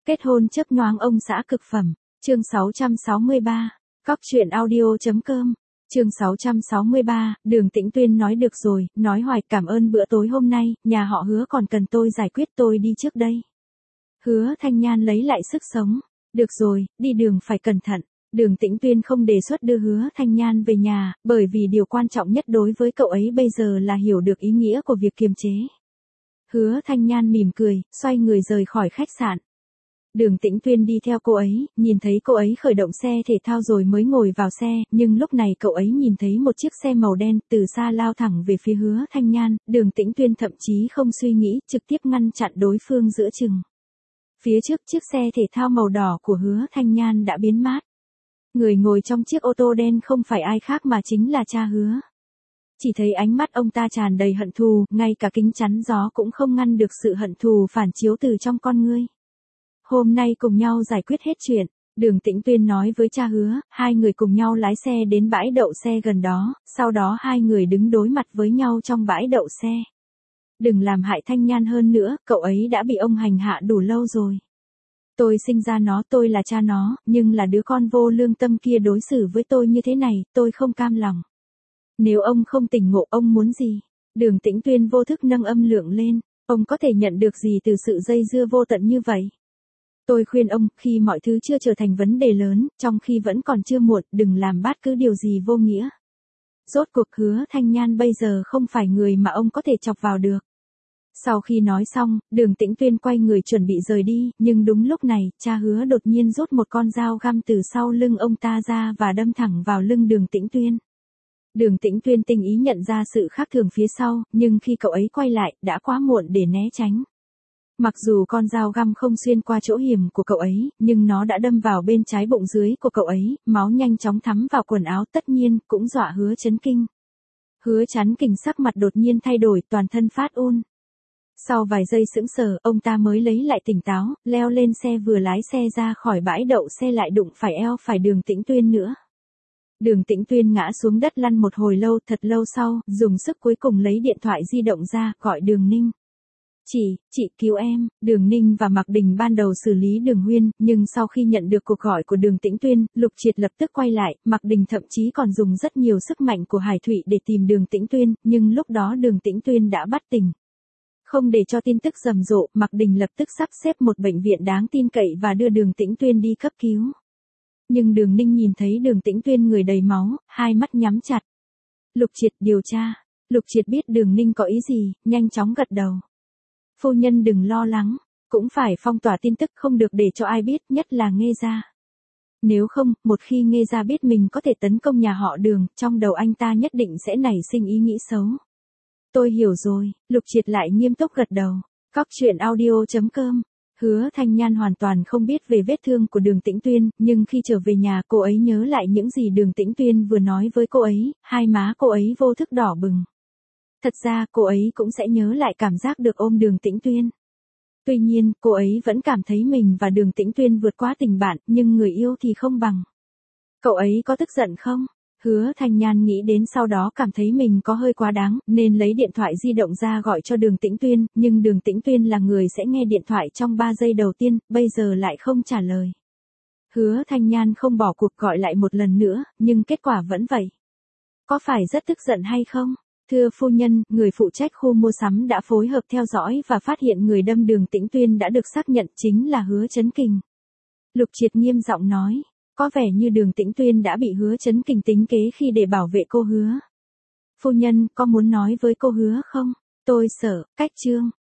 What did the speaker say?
Kết hôn chớp nhoáng ông xã cực phẩm. Chương 663. Cóc truyện audio.com. Chương 663, Đường Tĩnh Tuyên nói được rồi, nói hoài cảm ơn bữa tối hôm nay, nhà họ Hứa còn cần tôi giải quyết, tôi đi trước đây. Hứa Thanh Nhan lấy lại sức sống. Được rồi, đi đường phải cẩn thận. Đường Tĩnh Tuyên không đề xuất đưa Hứa Thanh Nhan về nhà, bởi vì điều quan trọng nhất đối với cậu ấy bây giờ là hiểu được ý nghĩa của việc kiềm chế. Hứa Thanh Nhan mỉm cười, xoay người rời khỏi khách sạn. Đường Tĩnh Tuyên đi theo cô ấy, nhìn thấy cô ấy khởi động xe thể thao rồi mới ngồi vào xe, nhưng lúc này cậu ấy nhìn thấy một chiếc xe màu đen từ xa lao thẳng về phía Hứa Thanh Nhan, Đường Tĩnh Tuyên thậm chí không suy nghĩ, trực tiếp ngăn chặn đối phương giữa chừng. Phía trước chiếc xe thể thao màu đỏ của Hứa Thanh Nhan đã biến mất. Người ngồi trong chiếc ô tô đen không phải ai khác mà chính là cha Hứa. Chỉ thấy ánh mắt ông ta tràn đầy hận thù, ngay cả kính chắn gió cũng không ngăn được sự hận thù phản chiếu từ trong con ngươi. Hôm nay cùng nhau giải quyết hết chuyện, Đường Tĩnh Tuyên nói với cha Hứa, hai người cùng nhau lái xe đến bãi đậu xe gần đó, sau đó hai người đứng đối mặt với nhau trong bãi đậu xe. Đừng làm hại Thanh Nhan hơn nữa, cậu ấy đã bị ông hành hạ đủ lâu rồi. Tôi sinh ra nó, tôi là cha nó, nhưng là đứa con vô lương tâm kia đối xử với tôi như thế này, tôi không cam lòng. Nếu ông không tỉnh ngộ, ông muốn gì? Đường Tĩnh Tuyên vô thức nâng âm lượng lên, ông có thể nhận được gì từ sự dây dưa vô tận như vậy? Tôi khuyên ông, khi mọi thứ chưa trở thành vấn đề lớn, trong khi vẫn còn chưa muộn, đừng làm bất cứ điều gì vô nghĩa. Rốt cuộc Hứa Thanh Nhan bây giờ không phải người mà ông có thể chọc vào được. Sau khi nói xong, Đường Tĩnh Tuyên quay người chuẩn bị rời đi, nhưng đúng lúc này, cha Hứa đột nhiên rút một con dao găm từ sau lưng ông ta ra và đâm thẳng vào lưng Đường Tĩnh Tuyên. Đường Tĩnh Tuyên tinh ý nhận ra sự khác thường phía sau, nhưng khi cậu ấy quay lại, đã quá muộn để né tránh. Mặc dù con dao găm không xuyên qua chỗ hiểm của cậu ấy, nhưng nó đã đâm vào bên trái bụng dưới của cậu ấy, máu nhanh chóng thấm vào quần áo, tất nhiên, cũng dọa Hứa Chấn Kinh. Hứa Chấn Kinh sắc mặt đột nhiên thay đổi, toàn thân phát run. Sau vài giây sững sờ, ông ta mới lấy lại tỉnh táo, leo lên xe vừa lái xe ra khỏi bãi đậu xe lại đụng phải eo phải Đường Tĩnh Tuyên nữa. Đường Tĩnh Tuyên ngã xuống đất lăn một hồi lâu, thật lâu sau, dùng sức cuối cùng lấy điện thoại di động ra, gọi Đường Ninh. Chị cứu em. Đường Ninh và Mạc Đình ban đầu xử lý Đường Huyên, nhưng sau khi nhận được cuộc gọi của Đường Tĩnh Tuyên, Lục Triệt lập tức quay lại, Mạc Đình thậm chí còn dùng rất nhiều sức mạnh của Hải Thụy để tìm Đường Tĩnh Tuyên, nhưng lúc đó Đường Tĩnh Tuyên đã bất tỉnh. Không để cho tin tức rầm rộ, Mạc Đình lập tức sắp xếp một bệnh viện đáng tin cậy và đưa Đường Tĩnh Tuyên đi cấp cứu. Nhưng Đường Ninh nhìn thấy Đường Tĩnh Tuyên người đầy máu, hai mắt nhắm chặt. Lục Triệt điều tra. Lục Triệt biết Đường Ninh có ý gì, nhanh chóng gật đầu. Phu nhân đừng lo lắng, cũng phải phong tỏa tin tức, không được để cho ai biết, nhất là Nghê gia. Nếu không, một khi Nghê gia biết mình có thể tấn công nhà họ Đường, trong đầu anh ta nhất định sẽ nảy sinh ý nghĩ xấu. Tôi hiểu rồi, Lục Triệt lại nghiêm túc gật đầu. Cóc truyện audio.com. Hứa Thanh Nhan hoàn toàn không biết về vết thương của Đường Tĩnh Tuyên, nhưng khi trở về nhà cô ấy nhớ lại những gì Đường Tĩnh Tuyên vừa nói với cô ấy, hai má cô ấy vô thức đỏ bừng. Thật ra cô ấy cũng sẽ nhớ lại cảm giác được ôm Đường Tĩnh Tuyên. Tuy nhiên, cô ấy vẫn cảm thấy mình và Đường Tĩnh Tuyên vượt quá tình bạn, nhưng người yêu thì không bằng. Cậu ấy có tức giận không? Hứa Thanh Nhan nghĩ đến sau đó cảm thấy mình có hơi quá đáng, nên lấy điện thoại di động ra gọi cho Đường Tĩnh Tuyên, nhưng Đường Tĩnh Tuyên là người sẽ nghe điện thoại trong 3 giây đầu tiên, bây giờ lại không trả lời. Hứa Thanh Nhan không bỏ cuộc gọi lại một lần nữa, nhưng kết quả vẫn vậy. Có phải rất tức giận hay không? Thưa phu nhân, người phụ trách khu mua sắm đã phối hợp theo dõi và phát hiện người đâm Đường Tĩnh Tuyên đã được xác nhận chính là Hứa Chấn Kinh. Lục Triệt nghiêm giọng nói, có vẻ như Đường Tĩnh Tuyên đã bị Hứa Chấn Kinh tính kế khi để bảo vệ cô Hứa. Phu nhân, có muốn nói với cô Hứa không? Tôi sợ, cách chương.